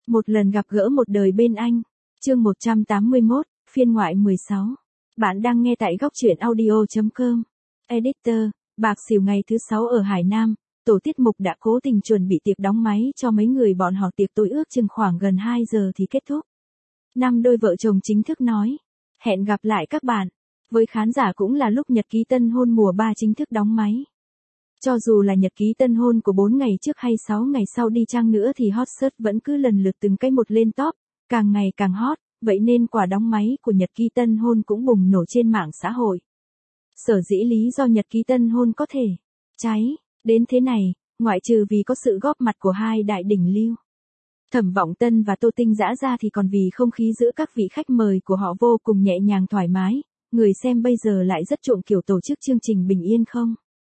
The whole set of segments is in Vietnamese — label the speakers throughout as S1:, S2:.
S1: Một lần gặp gỡ một đời bên anh. Chương 181, phiên ngoại 16. Bạn đang nghe tại góc truyện audio.com. Editor, bạc xỉu ngày thứ 6 ở Hải Nam, tổ tiết mục đã cố tình chuẩn bị tiệc đóng máy cho mấy người bọn họ, tiệc tối ước chừng khoảng gần 2 giờ thì kết thúc. Năm đôi vợ chồng chính thức nói, hẹn gặp lại các bạn. Với khán giả cũng là lúc nhật ký tân hôn mùa 3 chính thức đóng máy. Cho dù là nhật ký tân hôn của 4 ngày trước hay 6 ngày sau đi chăng nữa thì hot search vẫn cứ lần lượt từng cái một lên top, càng ngày càng hot, vậy nên quả đóng máy của nhật ký tân hôn cũng bùng nổ trên mạng xã hội. Sở dĩ lý do nhật ký tân hôn có thể cháy đến thế này, ngoại trừ vì có sự góp mặt của hai đại đỉnh lưu Thẩm Vọng Tân và Tô Tinh Dã ra thì còn vì không khí giữa các vị khách mời của họ vô cùng nhẹ nhàng thoải mái, người xem bây giờ lại rất chuộng kiểu tổ chức chương trình bình yên không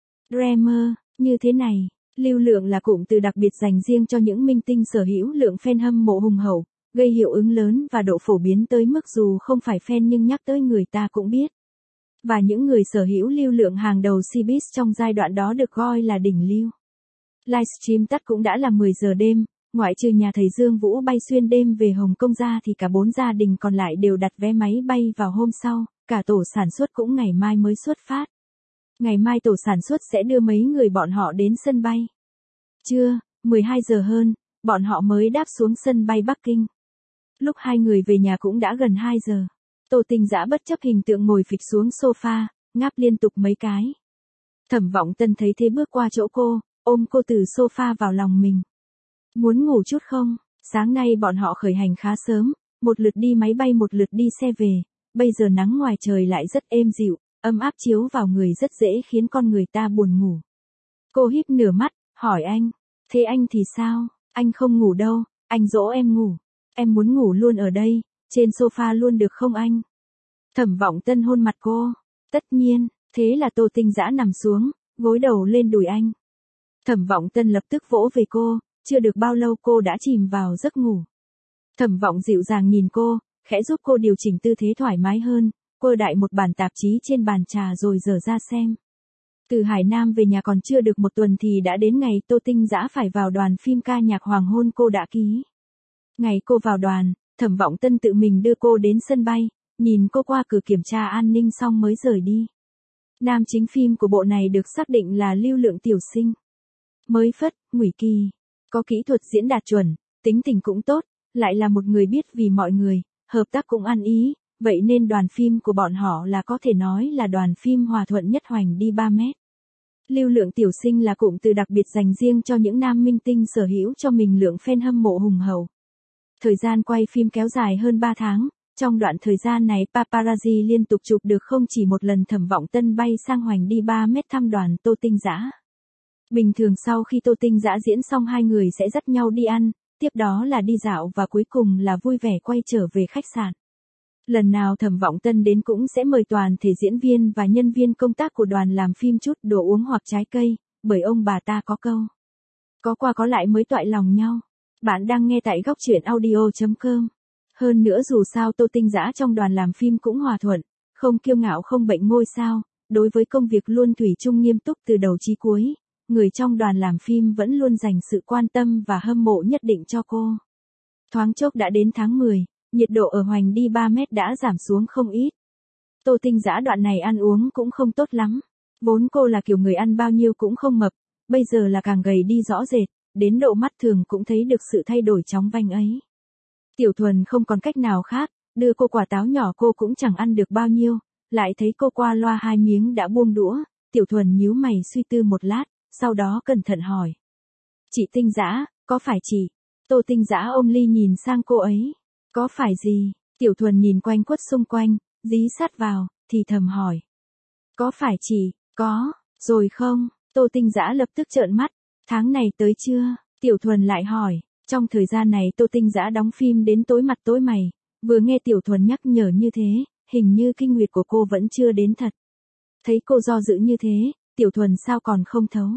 S1: Dreamer như thế này. Lưu lượng là cụm từ đặc biệt dành riêng cho những minh tinh sở hữu lượng fan hâm mộ hùng hậu, gây hiệu ứng lớn và độ phổ biến tới mức dù không phải fan nhưng nhắc tới người ta cũng biết. Và những người sở hữu lưu lượng hàng đầu showbiz trong giai đoạn đó được gọi là đỉnh lưu. Livestream tắt cũng đã là 10 giờ đêm, ngoại trừ nhà thầy Dương Vũ bay xuyên đêm về Hồng Kông ra thì cả 4 gia đình còn lại đều đặt vé máy bay vào hôm sau, cả tổ sản xuất cũng ngày mai mới xuất phát. Ngày mai tổ sản xuất sẽ đưa mấy người bọn họ đến sân bay. Trưa, 12 giờ hơn, bọn họ mới đáp xuống sân bay Bắc Kinh. Lúc hai người về nhà cũng đã gần 2 giờ. Tô Tinh Dã bất chấp hình tượng ngồi phịch xuống sofa, ngáp liên tục mấy cái. Thẩm Vọng Tân thấy thế bước qua chỗ cô, ôm cô từ sofa vào lòng mình. Muốn ngủ chút không? Sáng nay bọn họ khởi hành khá sớm, một lượt đi máy bay một lượt đi xe về, bây giờ nắng ngoài trời lại rất êm dịu, ấm áp chiếu vào người rất dễ khiến con người ta buồn ngủ. Cô híp nửa mắt, hỏi anh, thế anh thì sao? Anh không ngủ đâu, anh dỗ em ngủ. Em muốn ngủ luôn ở đây, trên sofa luôn được không anh? Thẩm Vọng Tân hôn mặt cô. Tất nhiên, thế là Tô Tinh Dã nằm xuống, gối đầu lên đùi anh. Thẩm Vọng Tân lập tức vỗ về cô, chưa được bao lâu cô đã chìm vào giấc ngủ. Thẩm Vọng dịu dàng nhìn cô, khẽ giúp cô điều chỉnh tư thế thoải mái hơn, cô đại một bản tạp chí trên bàn trà rồi dở ra xem. Từ Hải Nam về nhà còn chưa được một tuần thì đã đến ngày Tô Tinh Dã phải vào đoàn phim ca nhạc Hoàng hôn cô đã ký. Ngày cô vào đoàn, Thẩm Vọng Tân tự mình đưa cô đến sân bay, nhìn cô qua cửa kiểm tra an ninh xong mới rời đi. Nam chính phim của bộ này được xác định là Lưu Lượng tiểu sinh. Mới phất, ngụy kỳ. Có kỹ thuật diễn đạt chuẩn, tính tình cũng tốt, lại là một người biết vì mọi người, hợp tác cũng ăn ý, vậy nên đoàn phim của bọn họ là có thể nói là đoàn phim hòa thuận nhất hoành đi 3 mét. Lưu Lượng tiểu sinh là cụm từ đặc biệt dành riêng cho những nam minh tinh sở hữu cho mình lượng fan hâm mộ hùng hậu. Thời gian quay phim kéo dài hơn 3 tháng, trong đoạn thời gian này paparazzi liên tục chụp được không chỉ một lần. Thẩm Vọng Tân bay sang hoành đi 3 mét thăm đoàn Tô Tinh Dã. Bình thường sau khi Tô Tinh Dã diễn xong hai người sẽ dắt nhau đi ăn, tiếp đó là đi dạo và cuối cùng là vui vẻ quay trở về khách sạn. Lần nào Thẩm Vọng Tân đến cũng sẽ mời toàn thể diễn viên và nhân viên công tác của đoàn làm phim chút đồ uống hoặc trái cây, bởi ông bà ta có câu, có qua có lại mới toại lòng nhau. Bạn đang nghe tại góc truyện audio.com. Hơn nữa dù sao Tô Tinh Dã trong đoàn làm phim cũng hòa thuận, không kiêu ngạo không bệnh ngôi sao, đối với công việc luôn thủy chung nghiêm túc từ đầu chí cuối, người trong đoàn làm phim vẫn luôn dành sự quan tâm và hâm mộ nhất định cho cô. Thoáng chốc đã đến tháng 10, nhiệt độ ở hoành đi 3 mét đã giảm xuống không ít. Tô Tinh Dã đoạn này ăn uống cũng không tốt lắm, vốn cô là kiểu người ăn bao nhiêu cũng không mập, bây giờ là càng gầy đi rõ rệt, đến độ mắt thường cũng thấy được sự thay đổi chóng vánh ấy. Tiểu Thuần không còn cách nào khác, đưa cô quả táo nhỏ cô cũng chẳng ăn được bao nhiêu, lại thấy cô qua loa 2 miếng đã buông đũa, Tiểu Thuần nhíu mày suy tư một lát, sau đó cẩn thận hỏi. Chị Tinh Dã, có phải chị? Tô Tinh Dã ôm ly nhìn sang cô ấy. Có phải gì? Tiểu Thuần nhìn quanh quất xung quanh, dí sát vào, thì thầm hỏi. Có phải chị? Có, rồi không? Tô Tinh Dã lập tức trợn mắt. Tháng này tới chưa? Tiểu Thuần lại hỏi. Trong thời gian này Tô Tinh Dã đóng phim đến tối mặt tối mày, vừa nghe Tiểu Thuần nhắc nhở như thế, hình như kinh nguyệt của cô vẫn chưa đến thật. Thấy cô do dự như thế, Tiểu Thuần sao còn không thấu.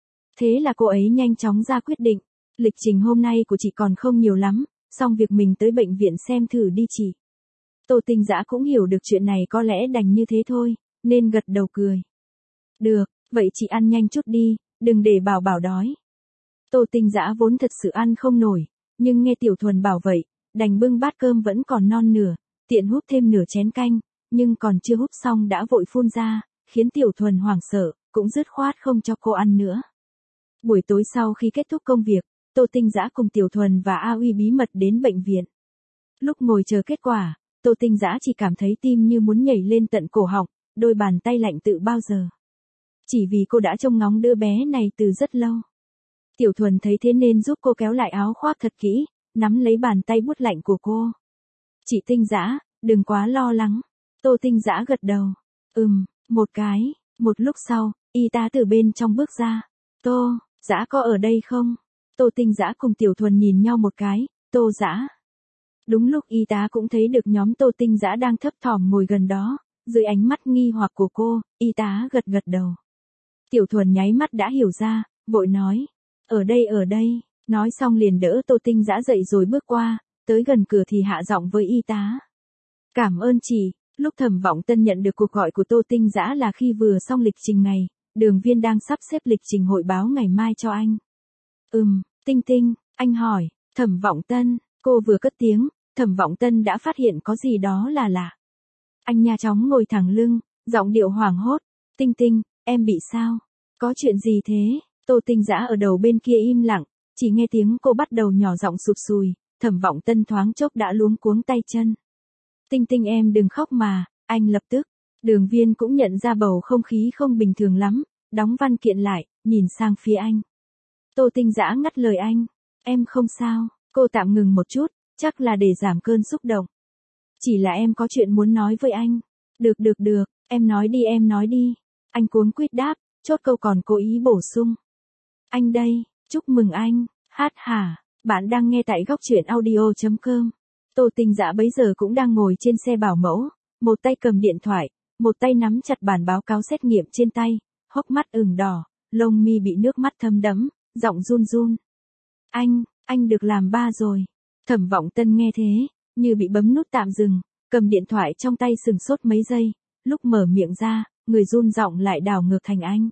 S1: Thế là cô ấy nhanh chóng ra quyết định, lịch trình hôm nay của chị còn không nhiều lắm, xong việc mình tới bệnh viện xem thử đi chị. Tô Tinh Dã cũng hiểu được chuyện này có lẽ đành như thế thôi, nên gật đầu cười. Được, vậy chị ăn nhanh chút đi, đừng để Bảo Bảo đói. Tô Tinh Dã vốn thật sự ăn không nổi, Nhưng nghe Tiểu Thuần bảo vậy, đành bưng bát cơm vẫn còn non nửa, tiện húp thêm nửa chén canh, nhưng còn chưa húp xong đã vội phun ra, khiến Tiểu Thuần hoảng sợ, cũng dứt khoát không cho cô ăn nữa. Buổi tối sau khi kết thúc công việc, Tô Tinh Dã cùng Tiểu Thuần và A Uy bí mật đến bệnh viện. Lúc ngồi chờ kết quả, Tô Tinh Dã chỉ cảm thấy tim như muốn nhảy lên tận cổ họng, đôi bàn tay lạnh tự bao giờ. Chỉ vì cô đã trông ngóng đứa bé này từ rất lâu. Tiểu Thuần thấy thế nên giúp cô kéo lại áo khoác thật kỹ, nắm lấy bàn tay buốt lạnh của cô. Chị Tinh Dã, đừng quá lo lắng. Tô Tinh Dã gật đầu. Một cái. Một lúc sau, y tá từ bên trong bước ra. Tô, Dã có ở đây không? Tô Tinh Dã cùng Tiểu Thuần nhìn nhau một cái. Tô Dã. Đúng lúc y tá cũng thấy được nhóm Tô Tinh Dã đang thấp thỏm ngồi gần đó. Dưới ánh mắt nghi hoặc của cô, y tá gật gật đầu. Tiểu Thuần nháy mắt đã hiểu ra, vội nói. Ở đây. Nói xong liền đỡ Tô Tinh Dã dậy rồi bước qua, tới gần cửa thì hạ giọng với y tá. Cảm ơn chị. Lúc Thẩm Vọng Tân nhận được cuộc gọi của Tô Tinh Dã là khi vừa xong lịch trình ngày, Đường Viên đang sắp xếp lịch trình hội báo ngày mai cho anh. Tinh Tinh, anh hỏi, Thẩm Vọng Tân, cô vừa cất tiếng, Thẩm Vọng Tân đã phát hiện có gì đó là lạ. Anh nhanh chóng ngồi thẳng lưng, giọng điệu hoảng hốt, Tinh Tinh, em bị sao? Có chuyện gì thế? Tô Tinh Dã ở đầu bên kia im lặng, chỉ nghe tiếng cô bắt đầu nhỏ giọng sụp sùi, Thẩm Vọng Tân thoáng chốc đã luống cuống tay chân. Tinh Tinh em đừng khóc mà, anh lập tức. Đường Viên cũng nhận ra bầu không khí không bình thường lắm, đóng văn kiện lại, nhìn sang phía anh. Tô Tinh Dã ngắt lời anh, em không sao, cô tạm ngừng một chút, chắc là để giảm cơn xúc động. Chỉ là em có chuyện muốn nói với anh. Được, em nói đi. Anh cuống quýt đáp, chốt câu còn cố ý bổ sung. Anh đây, chúc mừng anh, hát hả, bạn đang nghe tại góc truyện audio.com. Tô Tinh Dã bấy giờ cũng đang ngồi trên xe bảo mẫu, một tay cầm điện thoại, một tay nắm chặt bản báo cáo xét nghiệm trên tay, hốc mắt ửng đỏ, lông mi bị nước mắt thấm đẫm, giọng run run. Anh được làm ba rồi. Thẩm Vọng Tân nghe thế, như bị bấm nút tạm dừng, cầm điện thoại trong tay sừng sốt mấy giây, lúc mở miệng ra, người run giọng lại đảo ngược thành anh.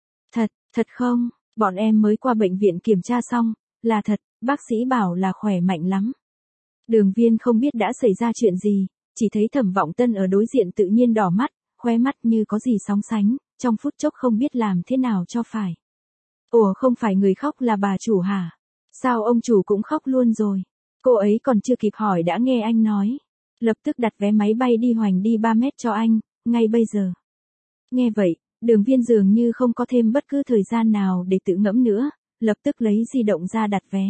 S1: Thật không, bọn em mới qua bệnh viện kiểm tra xong, là thật, bác sĩ bảo là khỏe mạnh lắm. Đường Viên không biết đã xảy ra chuyện gì, chỉ thấy Thẩm Vọng Tân ở đối diện tự nhiên đỏ mắt, khóe mắt như có gì sóng sánh, trong phút chốc không biết làm thế nào cho phải. Ủa không phải người khóc là bà chủ hả? Sao ông chủ cũng khóc luôn rồi? Cô ấy còn chưa kịp hỏi đã nghe anh nói. Lập tức đặt vé máy bay đi Hoành đi 3 mét cho anh, ngay bây giờ. Nghe vậy, Đường Viên dường như không có thêm bất cứ thời gian nào để tự ngẫm nữa, lập tức lấy di động ra đặt vé.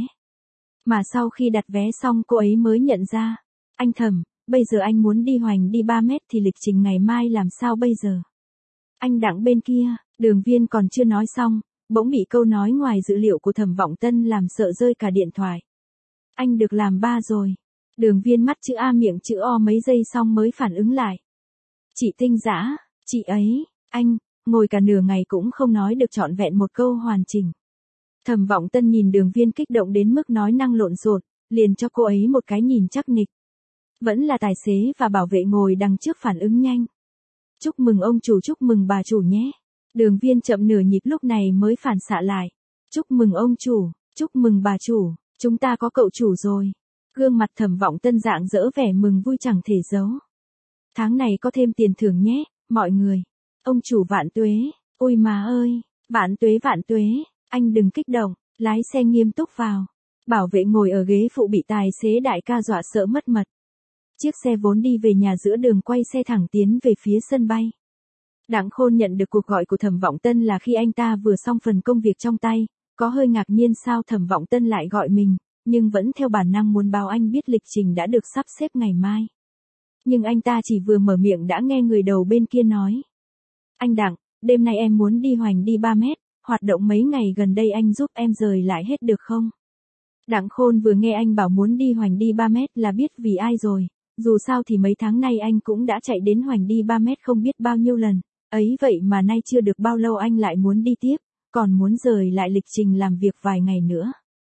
S1: Mà sau khi đặt vé xong cô ấy mới nhận ra. Anh Thẩm, bây giờ anh muốn đi Hoành đi 3 mét thì lịch trình ngày mai làm sao bây giờ? Anh Đặng bên kia, Đường Viên còn chưa nói xong, bỗng bị câu nói ngoài dự liệu của Thẩm Vọng Tân làm sợ rơi cả điện thoại. Anh được làm ba rồi. Đường Viên mắt chữ A miệng chữ O mấy giây xong mới phản ứng lại. Chị Tinh Dã, chị ấy, anh, ngồi cả nửa ngày cũng không nói được trọn vẹn một câu hoàn chỉnh. Thẩm Vọng Tân nhìn Đường Viên kích động đến mức nói năng lộn xộn, liền cho cô ấy một cái nhìn chắc nịch. Vẫn là tài xế và bảo vệ ngồi đằng trước phản ứng nhanh. Chúc mừng ông chủ, chúc mừng bà chủ nhé. Đường Viên chậm nửa nhịp lúc này mới phản xạ lại. Chúc mừng ông chủ, chúc mừng bà chủ, chúng ta có cậu chủ rồi. Gương mặt Thẩm Vọng Tân rạng rỡ vẻ mừng vui chẳng thể giấu. Tháng này có thêm tiền thưởng nhé, mọi người. Ông chủ vạn tuế, ôi má ơi, vạn tuế, anh đừng kích động, lái xe nghiêm túc vào. Bảo vệ ngồi ở ghế phụ bị tài xế đại ca dọa sợ mất mật. Chiếc xe vốn đi về nhà giữa đường quay xe thẳng tiến về phía sân bay. Đặng Khôn nhận được cuộc gọi của Thẩm Vọng Tân là khi anh ta vừa xong phần công việc trong tay, có hơi ngạc nhiên sao Thẩm Vọng Tân lại gọi mình, nhưng vẫn theo bản năng muốn báo anh biết lịch trình đã được sắp xếp ngày mai. Nhưng anh ta chỉ vừa mở miệng đã nghe người đầu bên kia nói. Anh Đặng, đêm nay em muốn đi Hoành đi 3 mét, hoạt động mấy ngày gần đây anh giúp em rời lại hết được không? Đặng Khôn vừa nghe anh bảo muốn đi Hoành đi 3 mét là biết vì ai rồi, dù sao thì mấy tháng nay anh cũng đã chạy đến Hoành đi 3 mét không biết bao nhiêu lần, ấy vậy mà nay chưa được bao lâu anh lại muốn đi tiếp, còn muốn rời lại lịch trình làm việc vài ngày nữa.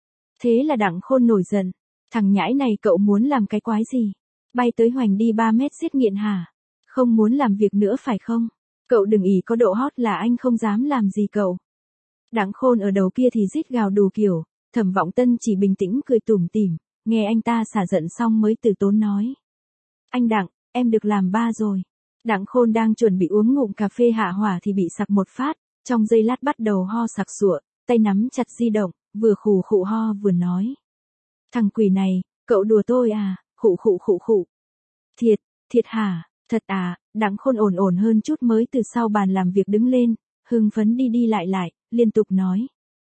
S1: Thế là Đặng Khôn nổi giận, thằng nhãi này cậu muốn làm cái quái gì? Bay tới Hoành đi 3 mét giết nghiện hả? Không muốn làm việc nữa phải không? Cậu đừng ỷ có độ hot là anh không dám làm gì cậu. Đặng Khôn ở đầu kia thì rít gào đủ kiểu, Thẩm Vọng Tân chỉ bình tĩnh cười tủm tỉm, nghe anh ta xả giận xong mới từ tốn nói. Anh Đặng, em được làm ba rồi. Đặng Khôn đang chuẩn bị uống ngụm cà phê hạ hỏa thì bị sặc một phát, trong giây lát bắt đầu ho sặc sụa, tay nắm chặt di động, vừa khụ khụ ho vừa nói. Thằng quỷ này, cậu đùa tôi à, khụ khụ khụ khụ. Thiệt hả, thật à, Đặng Khôn ổn ổn hơn chút mới từ sau bàn làm việc đứng lên, hưng phấn đi đi lại, liên tục nói.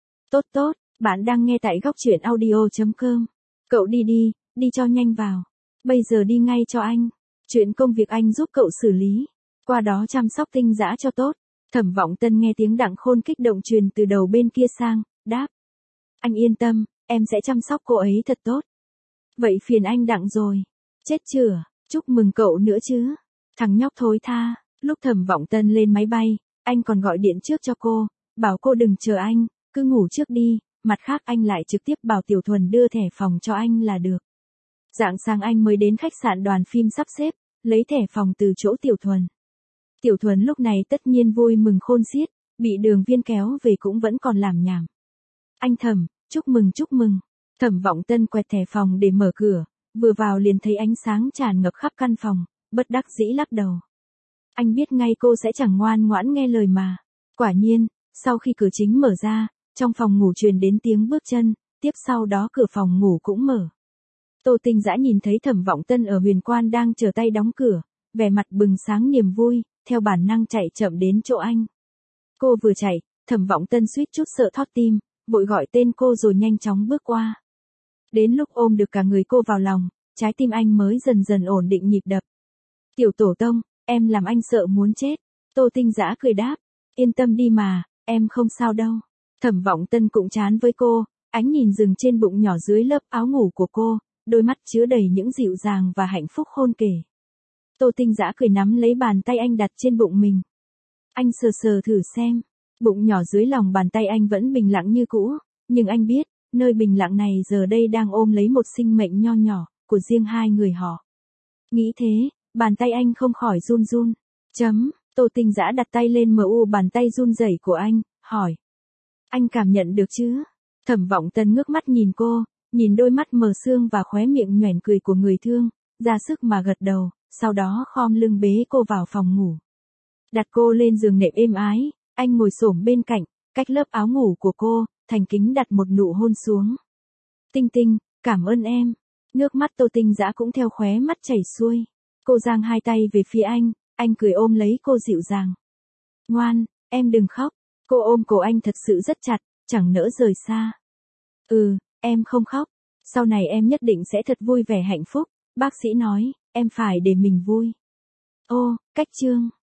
S1: Tốt, bạn đang nghe tại góc truyện audio.com. Cậu đi cho nhanh vào. Bây giờ đi ngay cho anh. Chuyện công việc anh giúp cậu xử lý. Qua đó chăm sóc Tinh Dã cho tốt. Thẩm Vọng Tân nghe tiếng Đặng Khôn kích động truyền từ đầu bên kia sang, đáp. Anh yên tâm, em sẽ chăm sóc cô ấy thật tốt. Vậy phiền anh Đặng rồi. Chết chửa, chúc mừng cậu nữa chứ. Thằng nhóc thối tha, lúc Thẩm Vọng Tân lên máy bay, anh còn gọi điện trước cho cô, bảo cô đừng chờ anh, cứ ngủ trước đi, mặt khác anh lại trực tiếp bảo Tiểu Thuần đưa thẻ phòng cho anh là được. Rạng sáng anh mới đến khách sạn đoàn phim sắp xếp, lấy thẻ phòng từ chỗ Tiểu Thuần. Tiểu Thuần lúc này tất nhiên vui mừng khôn xiết, bị Đường Viên kéo về cũng vẫn còn làm nhảm. Anh Thẩm, chúc mừng. Thẩm Vọng Tân quẹt thẻ phòng để mở cửa, vừa vào liền thấy ánh sáng tràn ngập khắp căn phòng, bất đắc dĩ lắc đầu. Anh biết ngay cô sẽ chẳng ngoan ngoãn nghe lời mà. Quả nhiên, sau khi cửa chính mở ra, trong phòng ngủ truyền đến tiếng bước chân, tiếp sau đó cửa phòng ngủ cũng mở. Tô Tinh Dã nhìn thấy Thẩm Vọng Tân ở Huyền Quan đang chờ tay đóng cửa, vẻ mặt bừng sáng niềm vui, theo bản năng chạy chậm đến chỗ anh. Cô vừa chạy, Thẩm Vọng Tân suýt chút sợ thót tim, vội gọi tên cô rồi nhanh chóng bước qua. Đến lúc ôm được cả người cô vào lòng, trái tim anh mới dần dần ổn định nhịp đập. Tiểu Tổ Tông, em làm anh sợ muốn chết. Tô Tinh Dã cười đáp, yên tâm đi mà, em không sao đâu. Thẩm Vọng Tân cũng chán với cô, ánh nhìn dừng trên bụng nhỏ dưới lớp áo ngủ của cô, đôi mắt chứa đầy những dịu dàng và hạnh phúc khôn kể. Tô Tinh Dã cười nắm lấy bàn tay anh đặt trên bụng mình. Anh sờ sờ thử xem, bụng nhỏ dưới lòng bàn tay anh vẫn bình lặng như cũ, nhưng anh biết, nơi bình lặng này giờ đây đang ôm lấy một sinh mệnh nho nhỏ, của riêng hai người họ. Nghĩ thế, bàn tay anh không khỏi run run. Tô Tinh Dã đặt tay lên bàn tay run rẩy của anh, hỏi. Anh cảm nhận được chứ? Thẩm Vọng Tân ngước mắt nhìn cô, nhìn đôi mắt mờ sương và khóe miệng nhoẻn cười của người thương, ra sức mà gật đầu, sau đó khom lưng bế cô vào phòng ngủ. Đặt cô lên giường nệm êm ái, anh ngồi xổm bên cạnh, cách lớp áo ngủ của cô, thành kính đặt một nụ hôn xuống. Tinh Tinh, cảm ơn em. Nước mắt Tô Tinh Dã cũng theo khóe mắt chảy xuôi. Cô giang hai tay về phía anh cười ôm lấy cô dịu dàng. Ngoan, em đừng khóc. Cô ôm cổ anh thật sự rất chặt, chẳng nỡ rời xa. Em không khóc. Sau này em nhất định sẽ thật vui vẻ hạnh phúc. Bác sĩ nói, em phải để mình vui. Ô, cách chương.